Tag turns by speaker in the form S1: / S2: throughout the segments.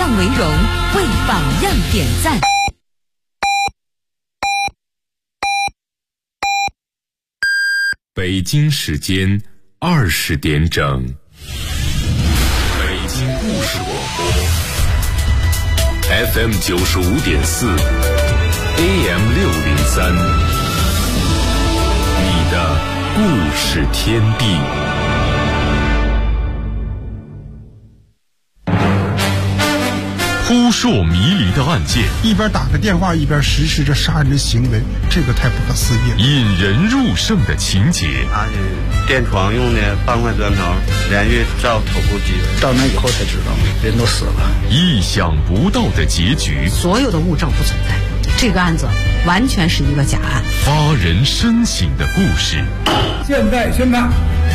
S1: 样为荣，为榜样点赞。
S2: 北京时间20点整，北京故事广播 FM 95.4 AM 603，你的故事天地。扑朔迷离的案件，
S3: 一边打个电话一边实施着杀人的行为，这个太不可思议了。
S2: 引人入胜的情节，
S4: 他是电床用的半块砖头连续照头部击的，
S5: 到那以后才知道人都死了。
S2: 意想不到的结局，
S6: 所有的物证不存在，这个案子完全是一个假案。
S2: 发人深省的故事，
S3: 现在宣判，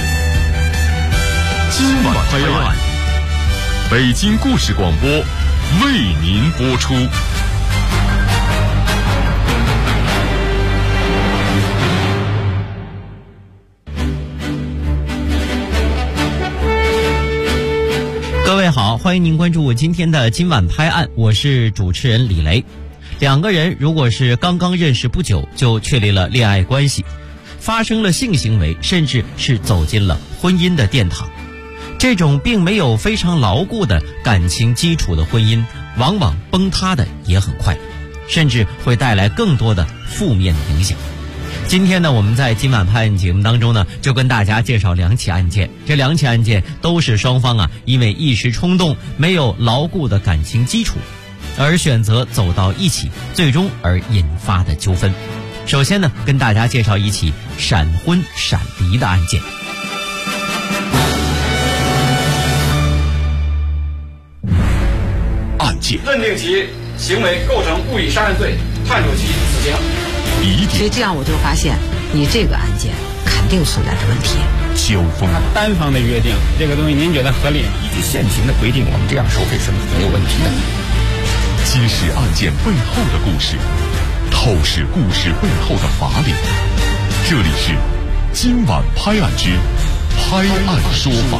S2: 今晚拍案，北京故事广播为您播出。
S7: 各位好，欢迎您关注今天的今晚拍案，我是主持人李雷。两个人如果是刚刚认识不久就确立了恋爱关系，发生了性行为，甚至是走进了婚姻的殿堂，这种并没有非常牢固的感情基础的婚姻，往往崩塌的也很快，甚至会带来更多的负面影响。今天呢，我们在今晚拍案节目当中呢，就跟大家介绍两起案件。这两起案件都是双方因为一时冲动，没有牢固的感情基础，而选择走到一起，最终而引发的纠纷。首先呢，跟大家介绍一起闪婚闪离的案件。
S2: 案件
S8: 认定其行为构成故意杀人罪，判处其死刑。
S6: 所以这样我就发现，你这个案件肯定存在着问题。
S2: 交锋，
S8: 单方的约定，这个东西您觉得合理吗？
S5: 依据现行的规定，我们这样收费是没有问题的。
S2: 揭示案件背后的故事，透视故事背后的法理。这里是今晚拍案之拍案说法。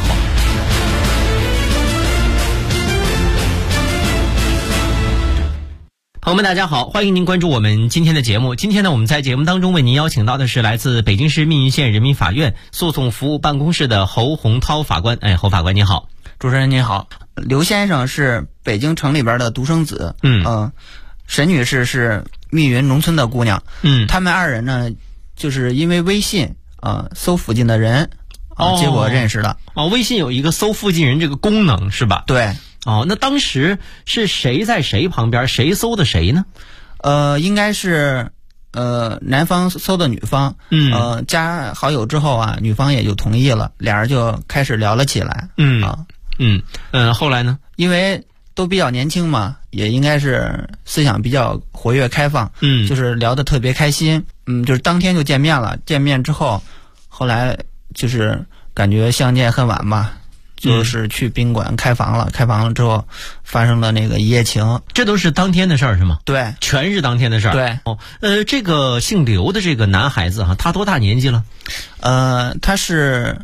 S7: 朋友们大家好，欢迎您关注我们今天的节目。今天呢，我们在节目当中为您邀请到的是来自北京市密云县人民法院诉讼服务办公室的侯洪涛法官。侯法官您好。
S9: 主持人您好。刘先生是北京城里边的独生子，沈女士是密云农村的姑娘，他们二人呢就是因为微信搜附近的人结果认识的。
S7: 微信有一个搜附近人这个功能是吧？
S9: 对。
S7: 那当时是谁在谁旁边，谁搜的谁呢？
S9: 应该是男方搜的女方，加好友之后女方也就同意了，俩人就开始聊了起来。
S7: 后来呢？
S9: 因为都比较年轻嘛，也应该是思想比较活跃开放，就是聊得特别开心，就是当天就见面了。见面之后，后来就是感觉相见恨晚吧。就是去宾馆开房了，开房了之后发生了那个一夜情。这都是当天的事儿是吗？对，全是当天的事儿。对。这个姓刘的这个男孩子他多大年纪了？他是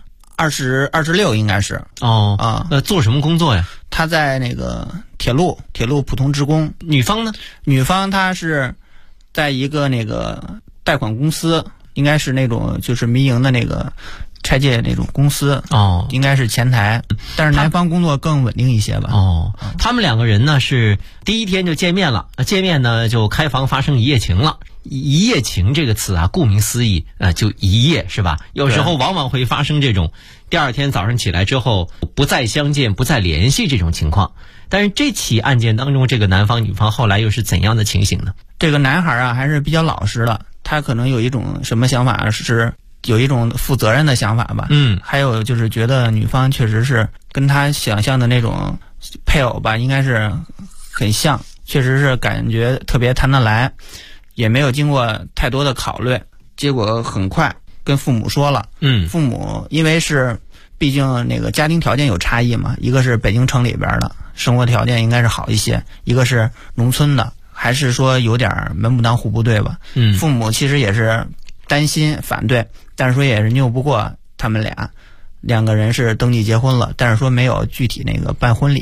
S9: 26应该是。做什么工作呀？他在那个铁路普通职工。女方呢？女方她是在一个那个贷款公司，应该是那种就是民营的那个拆借那种公司，应该是前台，但是男方工作更稳定一些吧。他们两个人呢是第一天就见面了，见面呢就开房发生一夜情了。一夜情这个词顾名思义就一夜是吧？有时候往往会发生这种第二天早上起来之后不再相见不再联系这种情况。但是这起案件当中，这个男方女方后来又是怎样的情形呢？这个男孩还是比较老实的，他可能有一种什么想法，是有一种负责任的想法吧。还有就是觉得女方确实是跟他想象的那种配偶吧，应该是很像，确实是感觉特别谈得来，也没有经过太多的考虑，结果很快跟父母说了。父母因为是毕竟那个家庭条件有差异嘛，一个是北京城里边的生活条件应该是好一些，一个是农村的，还是说有点门不当户不对吧。父母其实也是担心反对，但是说也是拗不过他们两个人是登记结婚了，但是说没有具体那个办婚礼。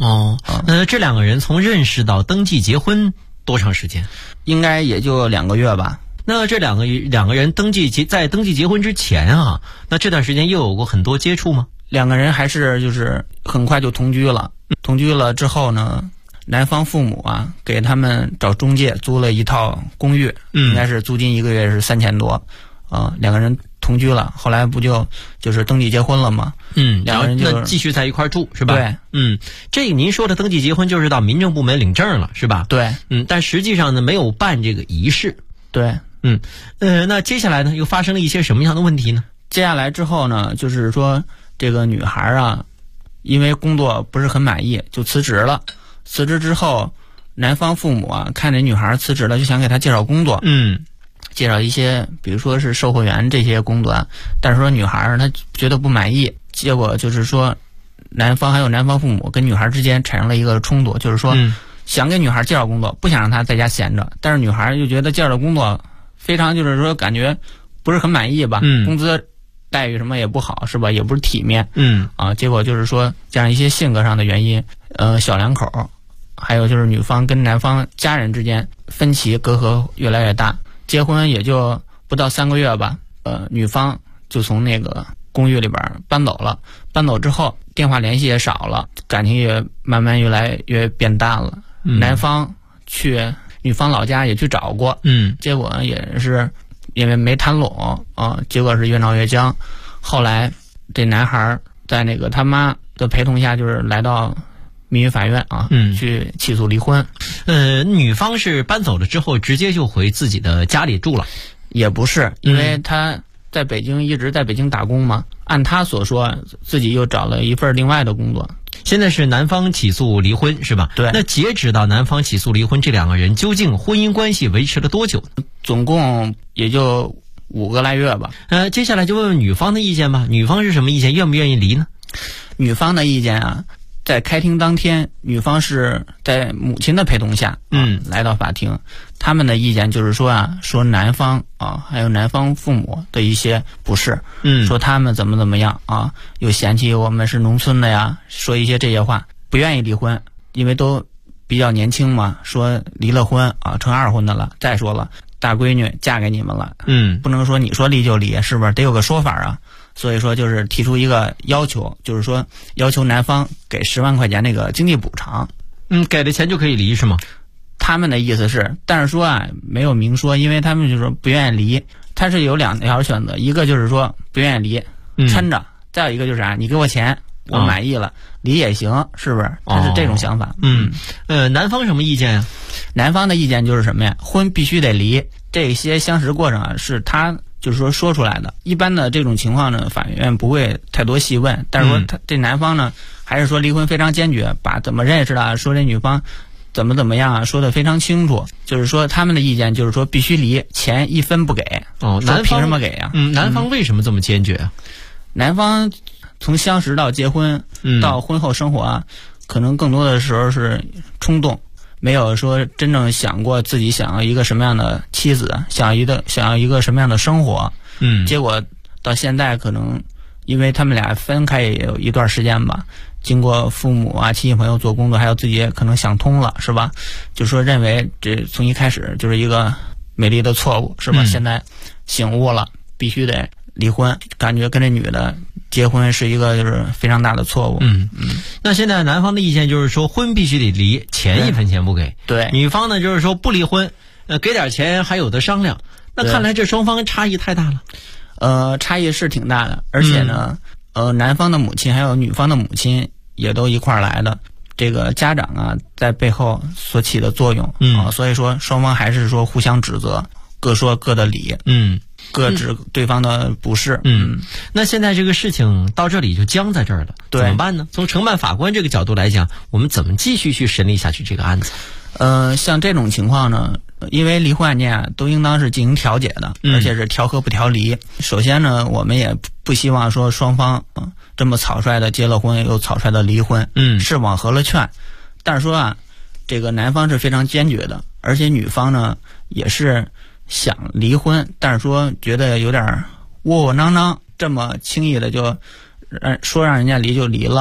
S7: 哦，这两个人从认识到登记结婚多长时间？
S9: 应该也就2个月吧。
S7: 那这两个人在登记结婚之前啊，那这段时间又有过很多接触吗？
S9: 两个人还是就是很快就同居了。同居了之后呢，男方父母啊给他们找中介租了一套公寓，应该是租金1个月是3000多。两个人同居了，后来不就是登记结婚了吗？两个人
S7: 那继续在一块住是吧？
S9: 对，
S7: 这个您说的登记结婚就是到民政部门领证了是吧？
S9: 对，
S7: 但实际上呢没有办这个仪式。
S9: 对，
S7: 那接下来呢又发生了一些什么样的问题呢？
S9: 接下来之后呢，就是说这个女孩啊，因为工作不是很满意，就辞职了。辞职之后，男方父母啊看这女孩辞职了，就想给她介绍工作。介绍一些比如说是售货员这些工作，但是说女孩她觉得不满意，结果就是说男方还有男方父母跟女孩之间产生了一个冲突，就是说想给女孩介绍工作，不想让她在家闲着，但是女孩又觉得介绍的工作非常就是说感觉不是很满意吧，工资待遇什么也不好是吧，也不是体面，结果就是说这样一些性格上的原因，小两口还有就是女方跟男方家人之间分歧隔阂越来越大。结婚也就不到3个月吧，女方就从那个公寓里边搬走了。搬走之后，电话联系也少了，感情也慢慢越来越变淡了。男方去女方老家也去找过，结果也是因为没谈拢结果是越闹越僵。后来这男孩在那个他妈的陪同下，就是来到民事法院去起诉离婚。
S7: 女方是搬走了之后直接就回自己的家里住了？
S9: 也不是，因为她在北京一直在北京打工嘛，按她所说自己又找了一份另外的工作。
S7: 现在是男方起诉离婚是吧？
S9: 对。
S7: 那截止到男方起诉离婚，这两个人究竟婚姻关系维持了多久？
S9: 总共也就5个来月吧。
S7: 接下来就问问女方的意见吧。女方是什么意见？愿不愿意离呢？
S9: 女方的意见啊，在开庭当天，女方是在母亲的陪同下来到法庭。他们的意见就是说啊，说男方还有男方父母的一些不是，说他们怎么样啊，又嫌弃我们是农村的呀，说一些这些话，不愿意离婚，因为都比较年轻嘛，说离了婚成2婚的了。再说了，大闺女嫁给你们了，不能说你说离就离，是不是得有个说法啊？所以说就是提出一个要求，就是说要求男方给10万块钱那个经济补偿。
S7: 给了钱就可以离是吗？
S9: 他们的意思是，但是说啊没有明说，因为他们就说不愿意离，他是有2条选择，一个就是说不愿意离抻着，再有一个就是你给我钱我满意了，离也行，是不是？他是这种想法。
S7: 男方什么意见啊？
S9: 男方的意见就是什么呀？婚必须得离，这些相识过程啊是他就是说出来的。一般的这种情况呢，法院不会太多细问，但是说他这男方呢还是说离婚非常坚决，把怎么认识的说这女方怎么样啊说得非常清楚，就是说他们的意见就是说必须离，钱1分不给。男方凭什么给呀？
S7: 男方为什么这么坚决啊？
S9: 男方从相识到结婚到婚后生活啊，可能更多的时候是冲动，没有说真正想过自己想要一个什么样的妻子，想要一个什么样的生活。结果到现在可能因为他们俩分开也有一段时间吧，经过父母啊亲戚朋友做工作，还有自己也可能想通了，是吧？就说认为这从一开始就是一个美丽的错误，是吧？现在醒悟了，必须得离婚，感觉跟这女的结婚是一个就是非常大的错误。
S7: 那现在男方的意见就是说婚必须得离，钱1分钱不给。
S9: 对。
S7: 女方呢就是说不离婚，给点钱还有的商量。那看来这双方差异太大了。
S9: 差异是挺大的，而且呢，男方的母亲还有女方的母亲也都一块儿来的，这个家长啊在背后所起的作用所以说双方还是说互相指责，各说各的理，各指对方的不是。
S7: 那现在这个事情到这里就僵在这儿了，怎么办呢？从承办法官这个角度来讲，我们怎么继续去审理下去这个案子？
S9: 像这种情况呢，因为离婚案件啊都应当是进行调解的，而且是调和不调离。首先呢，我们也不希望说双方这么草率的结了婚又草率的离婚，是往和了劝。但是说啊，这个男方是非常坚决的，而且女方呢也是想离婚，但是说觉得有点窝窝囊囊，这么轻易的就让人家离就离了。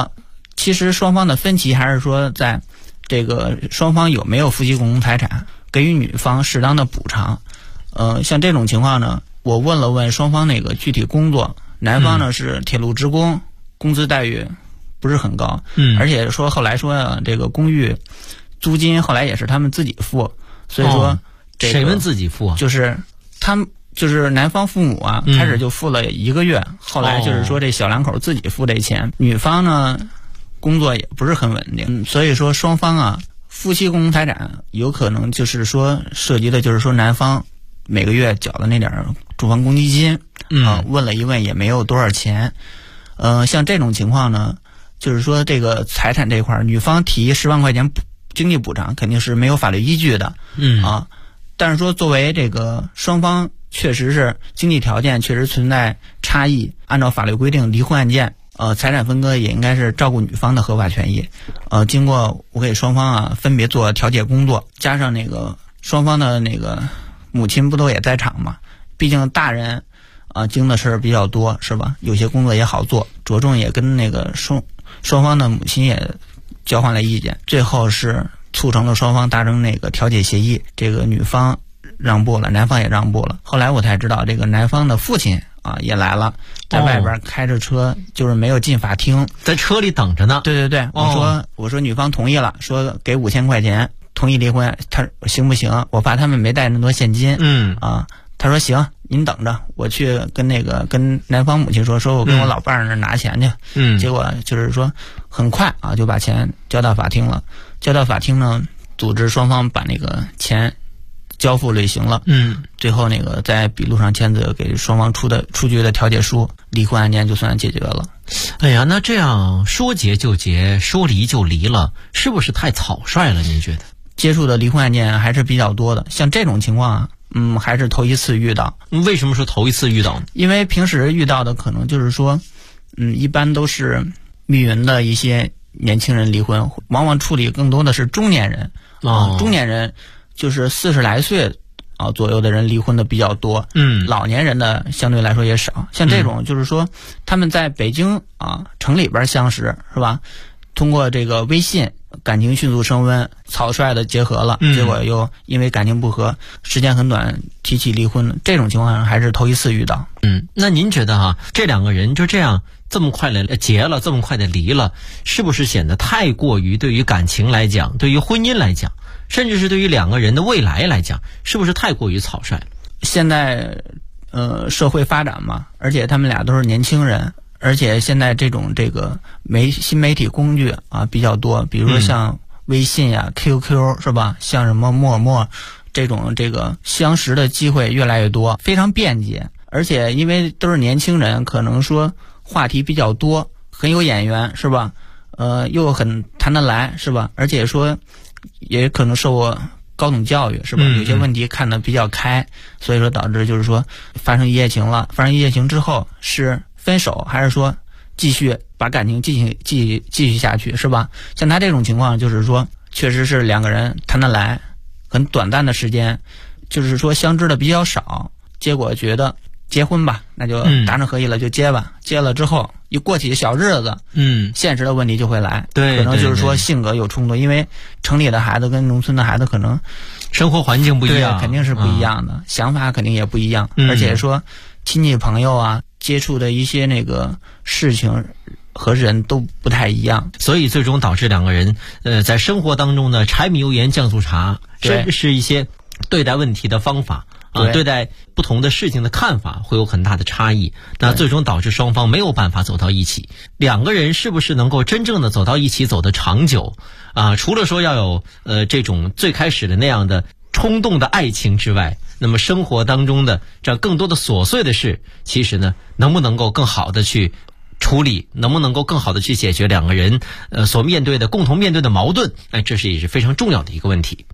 S9: 其实双方的分歧还是说在这个双方有没有夫妻共同财产，给予女方适当的补偿。像这种情况呢，我问了问双方那个具体工作，男方呢是铁路职工，工资待遇不是很高，而且说后来说这个公寓租金后来也是他们自己付，所以说
S7: 谁们自己付啊？
S9: 就是他们。就是男方父母啊，开始就付了1个月，后来就是说这小两口自己付这钱。女方呢，工作也不是很稳定，所以说双方啊，夫妻共同财产有可能就是说涉及的就是说男方每个月缴的那点住房公积金，问了一问也没有多少钱。像这种情况呢，就是说这个财产这块，女方提10万块钱经济补偿肯定是没有法律依据的，但是说作为这个双方。确实是经济条件确实存在差异，按照法律规定，离婚案件，财产分割也应该是照顾女方的合法权益。经过我给双方啊分别做调解工作，加上那个双方的那个母亲不都也在场嘛？毕竟大人经的事儿比较多，是吧？有些工作也好做，着重也跟那个双方的母亲也交换了意见，最后是促成了双方达成那个调解协议，这个女方让步了，男方也让步了。后来我才知道，这个男方的父亲也来了，在外边开着车，就是没有进法庭，
S7: 在车里等着呢。
S9: 对，我说女方同意了，说给5000块钱，同意离婚，他行不行？我怕他们没带那么多现金，他说行，您等着，我去跟男方母亲说我跟我老伴儿那拿钱去，结果就是说很快就把钱交到法庭了，交到法庭呢，组织双方把那个钱交付履行了，最后那个在笔录上签字，给双方出具的调解书，离婚案件就算解决了。
S7: 哎呀，那这样说结就结，说离就离了，是不是太草率了？您觉得？
S9: 接触的离婚案件还是比较多的，像这种情况还是头一次遇到。
S7: 为什么说头一次遇到呢？
S9: 因为平时遇到的可能就是说，一般都是密云的一些年轻人离婚，往往处理更多的是中年人中年人。就是40来岁左右的人离婚的比较多，老年人的相对来说也少。像这种就是说他们在北京城里边相识，是吧？通过这个微信感情迅速升温，草率的结合了，结果又因为感情不和，时间很短提起离婚，这种情况还是头一次遇到。
S7: 那您觉得这两个人就这样这么快的结了，这么快的离了，是不是显得太过于对于感情来讲，对于婚姻来讲，甚至是对于两个人的未来来讲，是不是太过于草率了？
S9: 现在社会发展嘛，而且他们俩都是年轻人，而且现在这个新媒体工具比较多，比如说像微信呀、QQ 是吧？像什么陌陌这个相识的机会越来越多，非常便捷。而且因为都是年轻人，可能说话题比较多，很有眼缘是吧？又很谈得来是吧？而且说也可能受过高等教育是吧？有些问题看得比较开，所以说导致就是说发生一夜情了。发生一夜情之后是分手还是说继续把感情继续下去是吧？像他这种情况就是说确实是两个人谈得来，很短暂的时间，就是说相知的比较少，结果觉得结婚吧，那就达成合意了就结吧。结了之后一过起小日子，现实的问题就会来，
S7: 对，
S9: 可能就是说性格有冲突，因为城里的孩子跟农村的孩子可能
S7: 生活环境不一样，
S9: 肯定是不一样的，想法肯定也不一样，而且说亲戚朋友接触的一些那个事情和人都不太一样，
S7: 所以最终导致两个人在生活当中呢，柴米油盐酱醋茶，甚至是一些对待问题的方法对待不同的事情的看法会有很大的差异，那最终导致双方没有办法走到一起。两个人是不是能够真正的走到一起，走得长久除了说要有这种最开始的那样的冲动的爱情之外，那么生活当中的这样更多的琐碎的事，其实呢能不能够更好的去处理，能不能够更好的去解决两个人所面对的共同面对的矛盾，这也是非常重要的一个问题。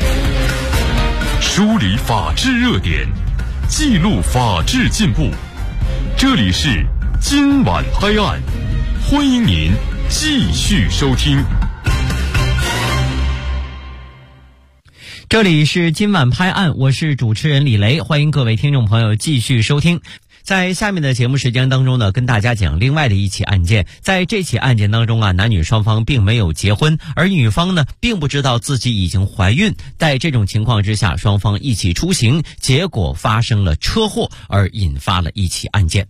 S2: 梳理法治热点，记录法治进步，这里是今晚拍案，欢迎您继续收听。
S7: 这里是今晚拍案，我是主持人李雷，欢迎各位听众朋友继续收听。 在下面的节目时间当中呢，跟大家讲另外的一起案件。在这起案件当中啊，男女双方并没有结婚，而女方呢并不知道自己已经怀孕。在这种情况之下，双方一起出行，结果发生了车祸，而引发了一起案件。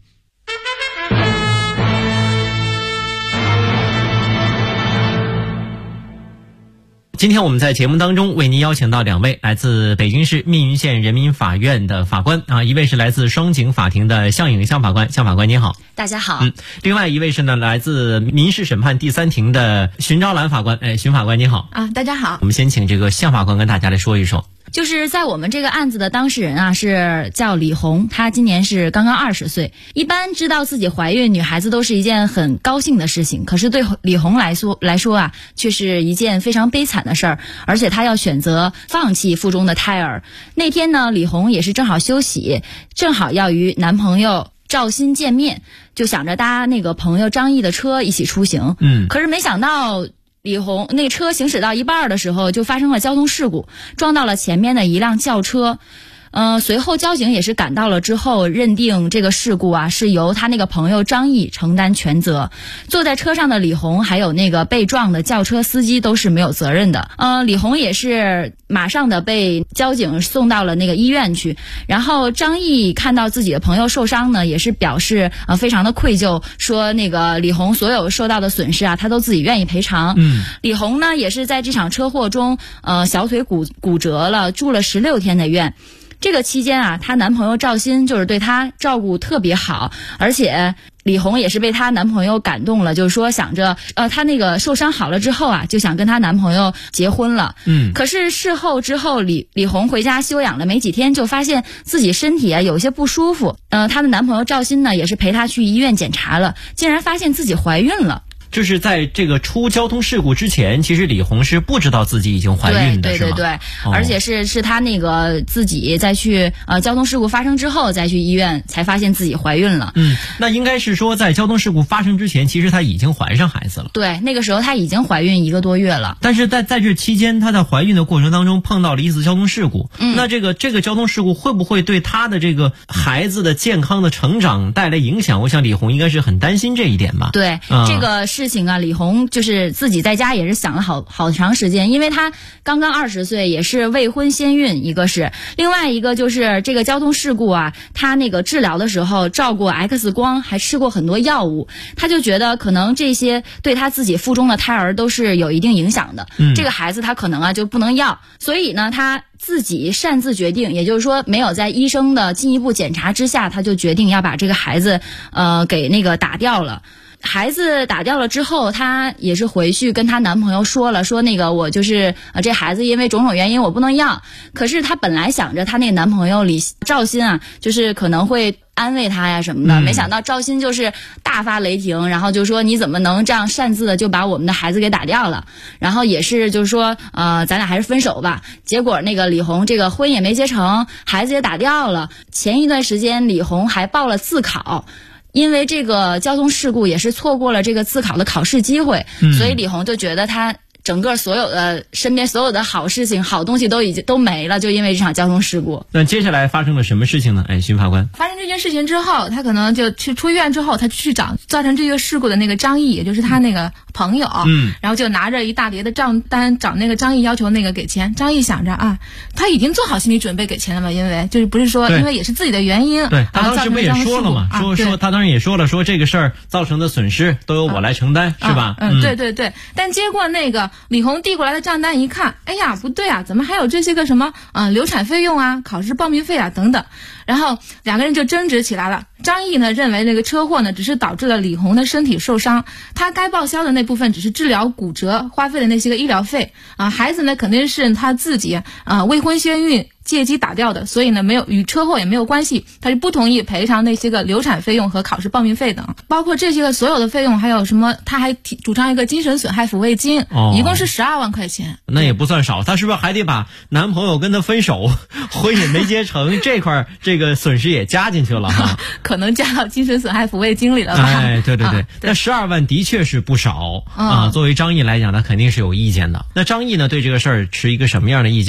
S7: 今天我们在节目当中为您邀请到2位来自北京市密云县人民法院的法官啊，一位是来自双井法庭的向颖向法官，向法官您好。
S10: 大家好。
S7: 另外一位是呢来自民事审判第3庭的荀昭兰法官，荀法官您好。
S10: 大家好。
S7: 我们先请这个向法官跟大家来说一说。
S10: 就是在我们这个案子的当事人啊，是叫李红，她今年是刚刚20岁。一般知道自己怀孕，女孩子都是一件很高兴的事情，可是对李红来说啊，却是一件非常悲惨的事儿，而且她要选择放弃腹中的胎儿。那天呢，李红也是正好休息，正好要与男朋友赵鑫见面，就想着搭那个朋友张毅的车一起出行。可是没想到李红那车行驶到一半的时候，就发生了交通事故，撞到了前面的一辆轿车。随后交警也是赶到了之后，认定这个事故啊是由他那个朋友张毅承担全责。坐在车上的李红还有那个被撞的轿车司机都是没有责任的。李红也是马上的被交警送到了那个医院去。然后张毅看到自己的朋友受伤呢，也是表示非常的愧疚，说那个李红所有受到的损失啊，他都自己愿意赔偿。李红呢也是在这场车祸中小腿骨折了，住了16天的院。这个期间啊，她男朋友赵鑫就是对她照顾特别好，而且李红也是被她男朋友感动了，就是说想着她那个受伤好了之后啊，就想跟她男朋友结婚了。可是事后之后，李红回家休养了没几天，就发现自己身体啊有些不舒服。她的男朋友赵鑫呢，也是陪她去医院检查了，竟然发现自己怀孕了。
S7: 就是在这个出交通事故之前，其实李红是不知道自己已经怀孕的，
S10: 对，而且是她那个自己再去交通事故发生之后再去医院才发现自己怀孕了。
S7: 那应该是说在交通事故发生之前，其实她已经怀上孩子了。
S10: 对，那个时候她已经怀孕1个多月了。
S7: 但是在这期间，她在怀孕的过程当中碰到了一次交通事故。那这个交通事故会不会对她的这个孩子的健康的成长带来影响？我想李红应该是很担心这一点吧。
S10: 对，这个事情啊，李红就是自己在家也是想了好长时间，因为她刚刚20岁，也是未婚先孕，一个是，另外一个就是这个交通事故啊，她那个治疗的时候照过 X 光，还吃过很多药物，她就觉得可能这些对她自己腹中的胎儿都是有一定影响的。这个孩子她可能啊就不能要，所以呢她自己擅自决定，也就是说没有在医生的进一步检查之下，她就决定要把这个孩子给那个打掉了。孩子打掉了之后，她也是回去跟她男朋友说了，说那个我就是这孩子因为种种原因我不能要。可是她本来想着她那个男朋友赵鑫啊，就是可能会安慰她呀什么的，没想到赵鑫就是大发雷霆，然后就说你怎么能这样擅自的就把我们的孩子给打掉了，然后也是就是说咱俩还是分手吧。结果那个李红这个婚也没结成，孩子也打掉了。前一段时间李红还报了自考，因为这个交通事故也是错过了这个自考的考试机会，所以李红就觉得她整个所有的身边所有的好事情好东西都没了，就因为这场交通事故。
S7: 那接下来发生了什么事情呢？荀法官，
S11: 发生这件事情之后，他可能就去出院之后，他去找造成这个事故的那个张毅，也就是他那个朋友，然后就拿着一大叠的账单找那个张毅要求那个给钱。张毅想着啊，他已经做好心理准备给钱了嘛，因为就是不是说因为也是自己的原因，
S7: 对，他当时不也说了嘛，说他当时也说了，说这个事儿造成的损失都由我来承担，是吧？
S11: 对。但接过那个李红递过来的账单一看，哎呀，不对啊，怎么还有这些个什么流产费用啊、考试报名费啊等等，然后两个人就争执起来了。张毅呢认为这个车祸呢只是导致了李红的身体受伤，他该报销的那部分只是治疗骨折花费的那些个医疗费孩子呢肯定是他自己未婚先孕借机打掉的，所以呢没有与车祸也没有关系，他是不同意赔偿那些个流产费用和考试报名费等，包括这些个所有的费用，还有什么他还主张一个精神损害抚慰金，一共是12万块钱。
S7: 那也不算少，他是不是还得把男朋友跟他分手，婚也没结成这块这个损失也加进去了哈？
S11: 可能加到精神损害抚慰金里了吧？
S7: 哎，对，那12万的确是不少作为张毅来讲，他肯定是有意见的。那张毅呢对这个事儿持一个什么样的意见呢？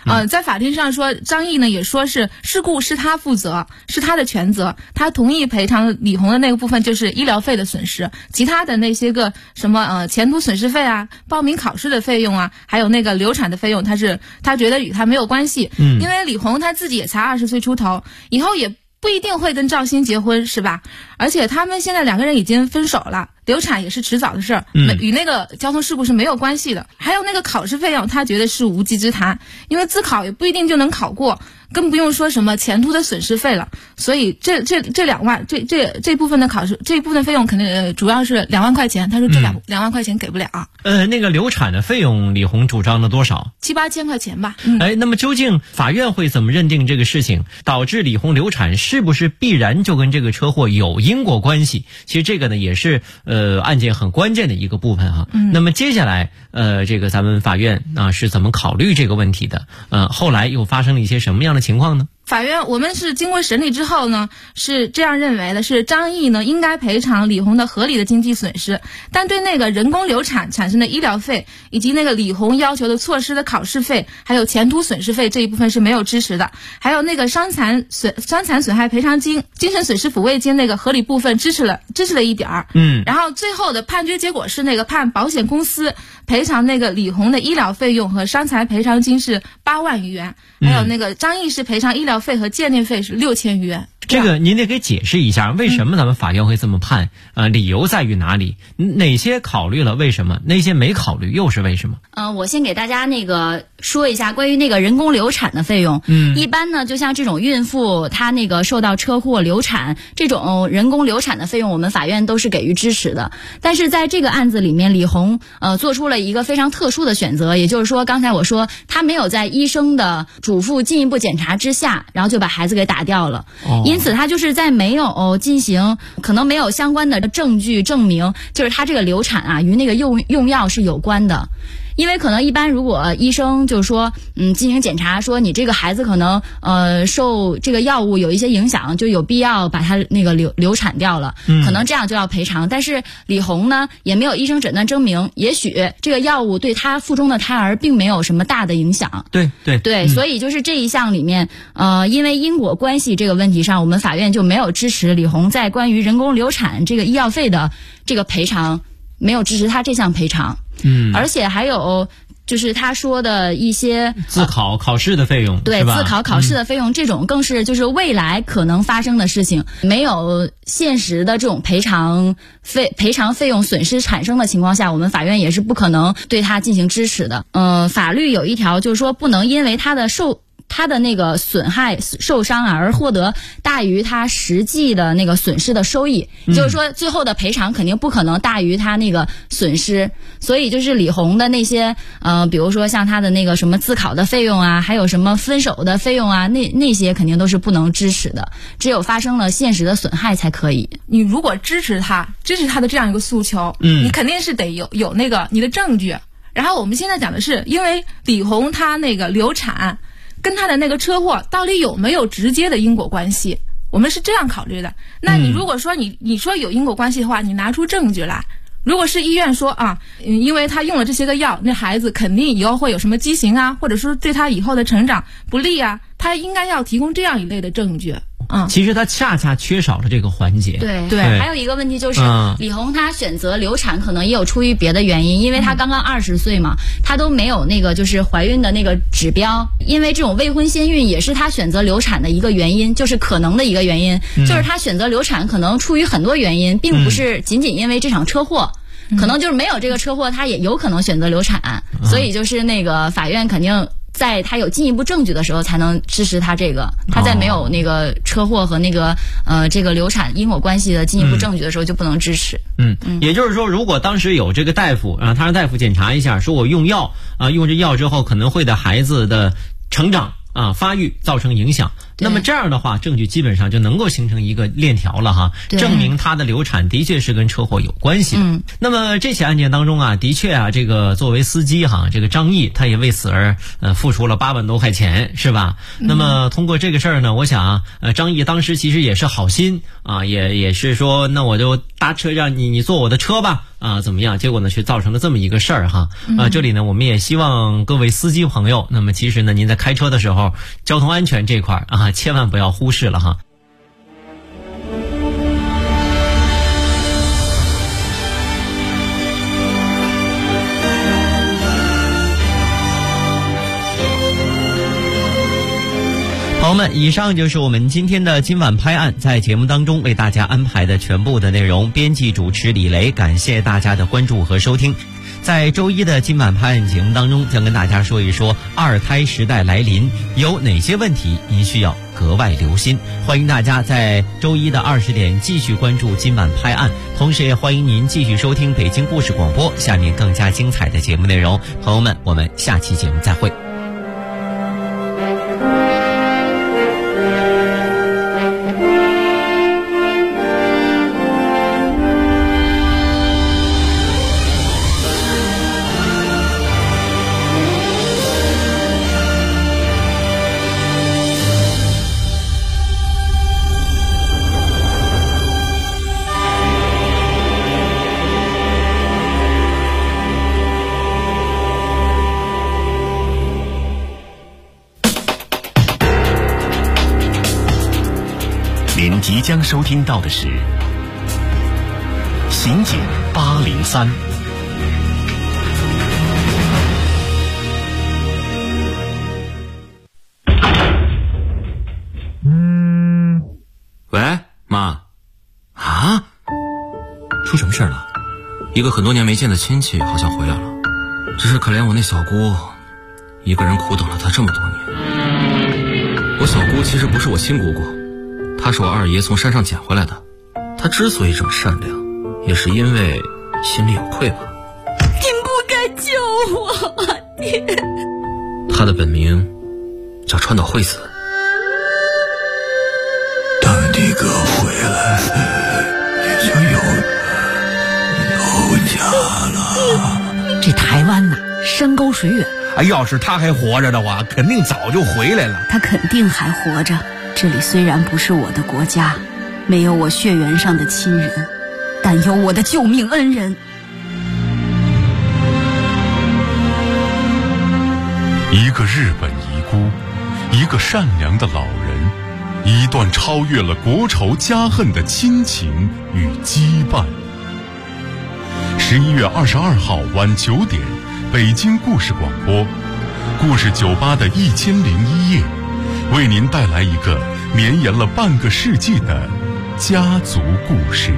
S11: 在法庭上说，张毅呢也说是事故是他负责，是他的全责，他同意赔偿李红的那个部分就是医疗费的损失，其他的那些个什么前途损失费啊、报名考试的费用啊，还有那个流产的费用，他觉得与他没有关系，因为李红他自己也才20岁出头，以后也不一定会跟赵鑫结婚，是吧？而且他们现在2个人已经分手了，流产也是迟早的事儿，与那个交通事故是没有关系的。还有那个考试费用，他觉得是无稽之谈，因为自考也不一定就能考过，更不用说什么前途的损失费了。所以这2万，这部分的考试，这一部分费用肯定主要是2万块钱。他说这2万块钱给不了。
S7: 那个流产的费用，李红主张了多少
S11: ？7、8千块钱吧。
S7: 那么究竟法院会怎么认定这个事情？导致李红流产是不是必然就跟这个车祸有因果关系？其实这个呢也是案件很关键的一个部分哈。那么接下来这个咱们法院是怎么考虑这个问题的？后来又发生了一些什么样的情况呢？
S11: 法院我们是经过审理之后呢，是这样认为的，是张毅呢应该赔偿李红的合理的经济损失，但对那个人工流产产生的医疗费，以及那个李红要求的错失的考试费，还有前途损失费这一部分是没有支持的。还有那个伤残损害赔偿金、精神损失抚慰金那个合理部分支持了一点儿。然后最后的判决结果是那个判保险公司赔偿那个李红的医疗费用和伤残赔偿金是8万余元，还有那个张毅是赔偿医疗费和鉴定费是6000余元。
S7: 这个您得给解释一下，为什么咱们法院会这么判？理由在于哪里？哪些考虑了？为什么？那些没考虑又是为什么？
S10: 我先给大家那个说一下关于那个人工流产的费用。一般呢，就像这种孕妇她那个受到车祸流产这种人工流产的费用，我们法院都是给予支持的。但是在这个案子里面，李红做出了一个非常特殊的选择，也就是说，刚才我说她没有在医生的嘱咐进一步检查之下，然后就把孩子给打掉了。因此他就是在没有进行，可能没有相关的证据证明，就是他这个流产与那个用药是有关的。因为可能一般如果医生就是说进行检查说你这个孩子可能受这个药物有一些影响，就有必要把他那个流产掉了，可能这样就要赔偿。但是李红呢也没有医生诊断证明，也许这个药物对他腹中的胎儿并没有什么大的影响。对，所以就是这一项里面因为因果关系这个问题上，我们法院就没有支持李红在关于人工流产这个医药费的这个赔偿，没有支持他这项赔偿。而且还有就是他说的一些
S7: 自考试的费用，
S10: 对，自考试的费用，这种更是就是未来可能发生的事情，没有现实的这种赔偿费用损失产生的情况下，我们法院也是不可能对他进行支持的。法律有一条就是说，不能因为他的那个损害受伤而获得大于他实际的那个损失的收益，就是说最后的赔偿肯定不可能大于他那个损失。所以就是李红的那些比如说像他的那个什么自考的费用啊，还有什么分手的费用啊，那些肯定都是不能支持的，只有发生了现实的损害才可以。
S11: 你如果支持他的这样一个诉求，你肯定是得有那个你的证据。然后我们现在讲的是，因为李红他那个流产跟他的那个车祸到底有没有直接的因果关系，我们是这样考虑的。那你如果说你说有因果关系的话，你拿出证据来。如果是医院说因为他用了这些个药，那孩子肯定以后会有什么畸形啊，或者说对他以后的成长不利啊，他应该要提供这样一类的证据。
S7: 其实他恰恰缺少了这个环节。
S10: 对，还有一个问题就是李红他选择流产可能也有出于别的原因，因为他刚刚20岁嘛，他都没有那个就是怀孕的那个指标，因为这种未婚先孕也是他选择流产的一个原因，就是可能的一个原因，就是他选择流产可能出于很多原因，并不是仅仅因为这场车祸。可能就是没有这个车祸，他也有可能选择流产，所以就是那个法院肯定在他有进一步证据的时候才能支持他这个，他在没有那个车祸和那个这个流产因果关系的进一步证据的时候就不能支持。
S7: 也就是说，如果当时有这个大夫他让大夫检查一下，说我用药用这药之后可能会对孩子的成长发育造成影响， 那么这样的话，证据基本上就能够形成一个链条了哈，证明他的流产的确是跟车祸有关系的。那么这起案件当中啊，的确啊，这个作为司机哈，这个张毅他也为此而付出了8万多块钱，是吧？那么通过这个事儿呢，我想张毅当时其实也是好心啊，也是说那我就搭车让你坐我的车吧啊，怎么样？结果呢却造成了这么一个事儿哈。这里呢我们也希望各位司机朋友，那么其实呢您在开车的时候，交通安全这块啊，千万不要忽视了哈。朋友们，以上就是我们今天的今晚拍案，在节目当中为大家安排的全部的内容。编辑主持李雷，感谢大家的关注和收听。在周一的今晚拍案节目当中，将跟大家说一说二胎时代来临，有哪些问题您需要格外留心。欢迎大家在周一的20点继续关注今晚拍案，同时也欢迎您继续收听北京故事广播，下面更加精彩的节目内容。朋友们，我们下期节目再会。
S12: 您即将收听到的是《刑警803》。
S13: 喂，妈。啊？出什么事了？一个很多年没见的亲戚好像回来了，只是可怜我那小姑，一个人苦等了她这么多年。我小姑其实不是我亲姑姑，她是我二爷从山上捡回来的。她之所以这么善良，也是因为心里有愧吧。
S14: 您不该救我，您。
S13: 她的本名叫川岛惠子。
S15: 等你哥回来，你就有家了。
S6: 这台湾呐，山高水远。
S16: 要是他还活着的话，肯定早就回来了。
S14: 他肯定还活着。这里虽然不是我的国家，没有我血缘上的亲人，但有我的救命恩人。
S2: 一个日本遗孤，一个善良的老人，一段超越了国仇家恨的亲情与羁绊。11月22号晚9点，北京故事广播，故事酒吧的1001夜，为您带来一个绵延了半个世纪的家族故事。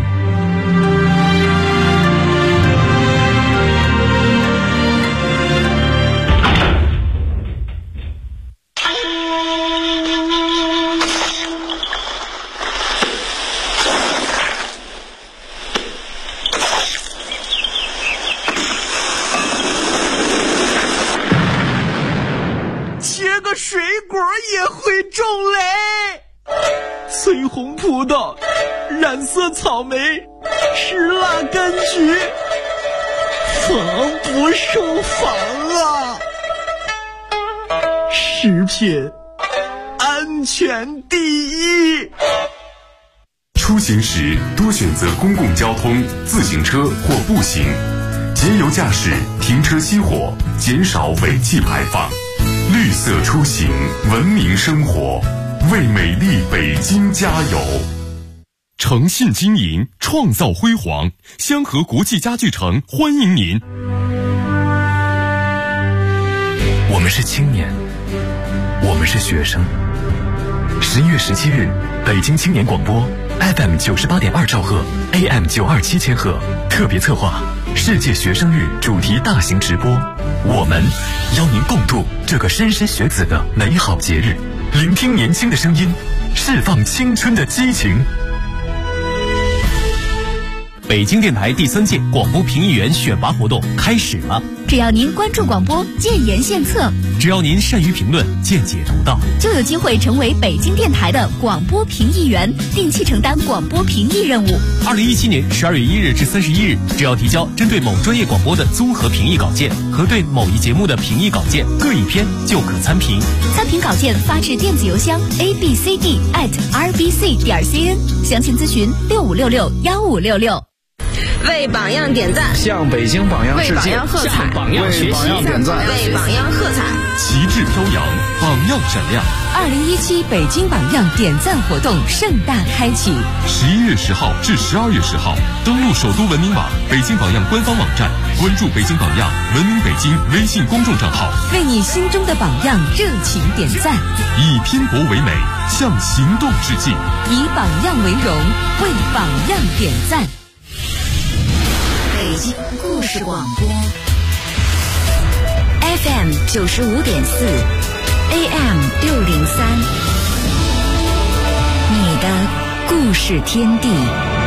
S17: 水果也会种雷，翠红葡萄，染色草莓，石蜡柑橘，防不胜防啊！食品安全第一。
S2: 出行时多选择公共交通、自行车或步行，节油驾驶，停车熄火，减少尾气排放。绿色出行，文明生活，为美丽北京加油！诚信经营，创造辉煌，香河国际家具城欢迎您。
S12: 我们是青年，我们是学生。11月17日，北京青年广播 FM 98.2兆赫 AM 927千赫特别策划世界学生日主题大型直播，我们邀您共度这个莘莘学子的美好节日，聆听年轻的声音，释放青春的激情。
S18: 北京电台第3届广播评议员选拔活动开始了。 只要您关注广播，建言献策，
S19: 只要您善于评论，见解独到，
S18: 就有机会成为北京电台的广播评议员，定期承担广播评议任务。
S19: 2017年12月1日至31日，只要提交针对某专业广播的综合评议稿件和对某一节目的评议稿件各一篇，就可参评。
S18: 参评稿件发至电子邮箱 abcd@rbc.cn， 详情咨询65661566。
S6: 为榜样点赞，
S16: 向北京榜样致敬，
S6: 为榜样喝彩，
S16: 榜样学习，点赞，
S6: 为榜样喝彩，
S2: 旗帜飘扬，榜样闪亮。
S1: 2017北京榜样点赞活动盛大开启
S2: ，11月10号至12月10号，登录首都文明网、北京榜样官方网站，关注北京榜样、文明北京微信公众账号，
S1: 为你心中的榜样热情点赞，
S2: 以拼搏为美，向行动致敬，
S1: 以榜样为荣，为榜样点赞。
S18: 北京故事广播 FM 95.4 AM 603，你的故事天地。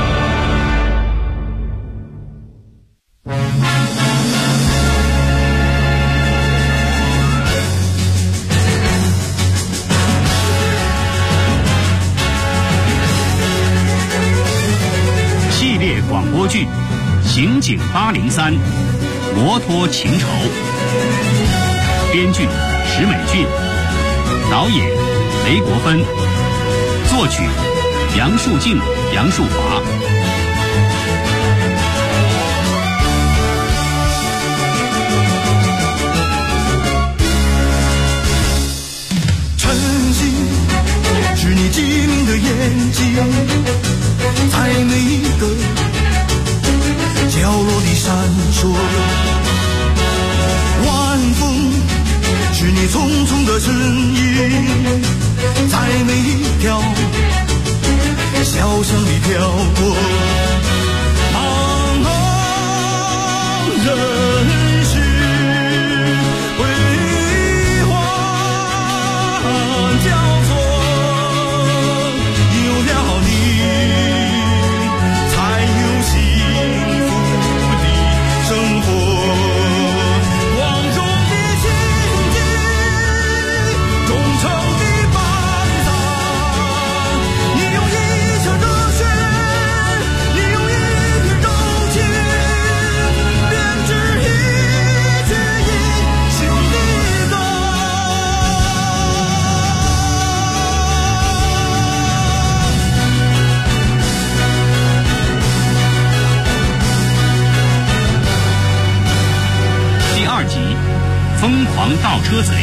S20: 系列广播剧刑警803，摩托情仇，编剧石美俊，导演雷国芬，作曲杨树静、杨树华。
S15: 晨曦是你机灵的眼睛，在每一个角落里闪烁，晚风是你匆匆的身影，在每一条小巷里飘过，茫茫人世辉煌交错，有了你才有幸福的生活，光中的奇迹，忠诚的伴郎，你用一腔热血，你用一片柔情，编织一曲英雄的歌。
S20: 第2集，疯狂倒车贼。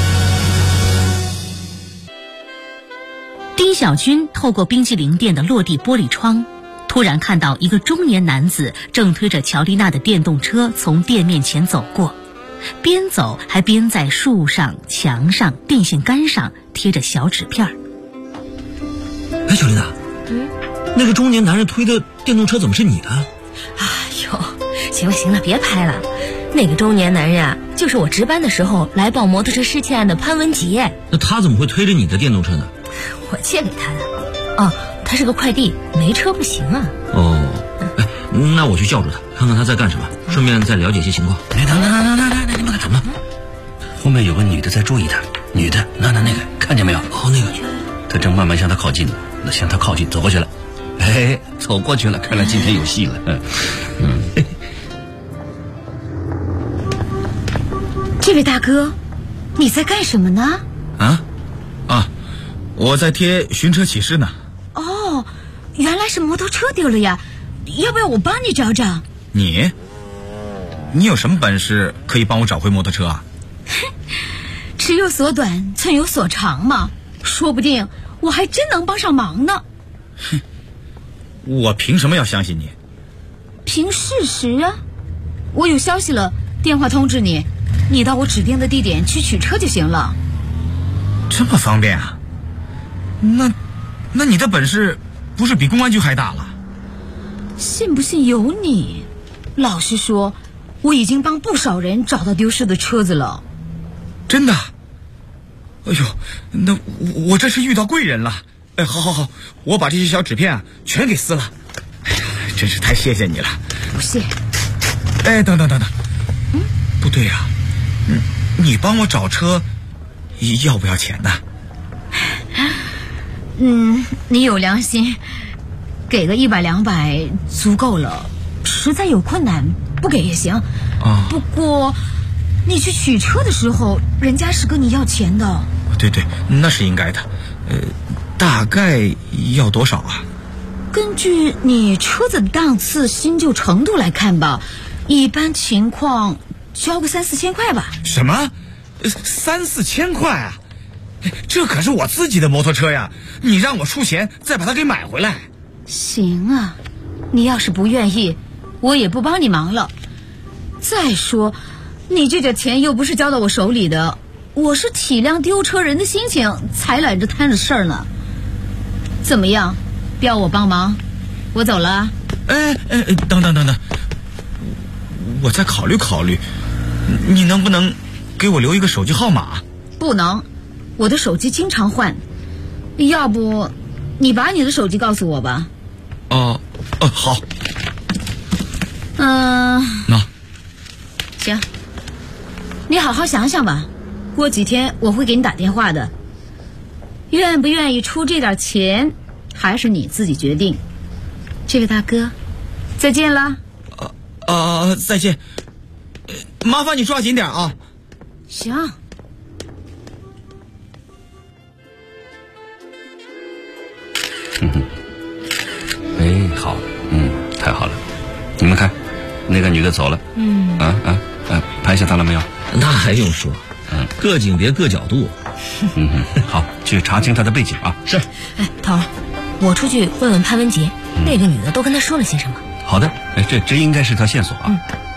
S21: 丁小军透过冰淇淋店的落地玻璃窗，突然看到一个中年男子正推着乔丽娜的电动车从店面前走过，边走还边在树上、墙上、电线杆上贴着小纸片。
S13: 哎，乔丽娜，那个中年男人推的电动车怎么是你的？
S22: 哎呦，行了，别拍了。那个中年男人啊，就是我值班的时候来报摩托车失窃案的潘文杰。
S13: 那他怎么会推着你的电动车呢？
S22: 我借给他的。哦，他是个快递，没车不行啊。
S13: 哦，哎，那我去叫住他，看看他在干什么，顺便再了解一些情况。
S5: 等，你们干什么？后面有个女的在注意他，女的，那个看见没有？
S13: 哦，那个女的，
S5: 他正慢慢向他靠近，向他靠近，走过去了。哎，走过去了，看来今天有戏了。
S22: 这位大哥，你在干什么呢？
S16: 我在贴寻车启事呢。
S22: 哦，原来是摩托车丢了呀，要不要我帮你找找？
S16: 你有什么本事可以帮我找回摩托车啊？
S22: 尺有所短，寸有所长嘛，说不定我还真能帮上忙呢。
S16: 我凭什么要相信你？
S22: 凭事实啊，我有消息了，电话通知你，你到我指定的地点去取车就行了。
S16: 这么方便啊？那你的本事不是比公安局还大了？
S22: 信不信由你。老实说，我已经帮不少人找到丢失的车子了。
S16: 真的？哎呦，那我这是遇到贵人了。哎，好，我把这些小纸片啊全给撕了。哎呀，真是太谢谢你了。
S22: 不谢。
S16: 哎，等， 不对呀，你帮我找车，要不要钱呢？
S22: 你有良心，给个100、200足够了。实在有困难，不给也行。不过，你去取车的时候，人家是跟你要钱的。
S16: 对，那是应该的。大概要多少啊？
S22: 根据你车子的档次、新旧程度来看吧，一般情况交个3、4千块吧。
S16: 什么？3、4千块啊？这可是我自己的摩托车呀！你让我出钱再把它给买回来。
S22: 行啊，你要是不愿意，我也不帮你忙了。再说，你这点钱又不是交到我手里的，我是体谅丢车人的心情才揽着摊的事儿呢。怎么样，要我帮忙？我走了。
S16: 等，我再考虑考虑。你能不能给我留一个手机号码？
S22: 不能，我的手机经常换。要不你把你的手机告诉我吧。
S16: 好。
S22: 行，你好好想想吧，过几天我会给你打电话的。愿不愿意出这点钱，还是你自己决定。这位大哥，再见了。
S16: 再见。麻烦你抓紧点啊。
S22: 行。
S5: 好，太好了。你们看，那个女的走了。拍下她了没有？
S13: 那还用说？各景别各角度。
S5: 好，去查清她的背景啊。
S13: 是。
S22: 头儿，我出去问问潘文杰，那个女的都跟他说了些什么。
S5: 好的，这应该是条线索啊。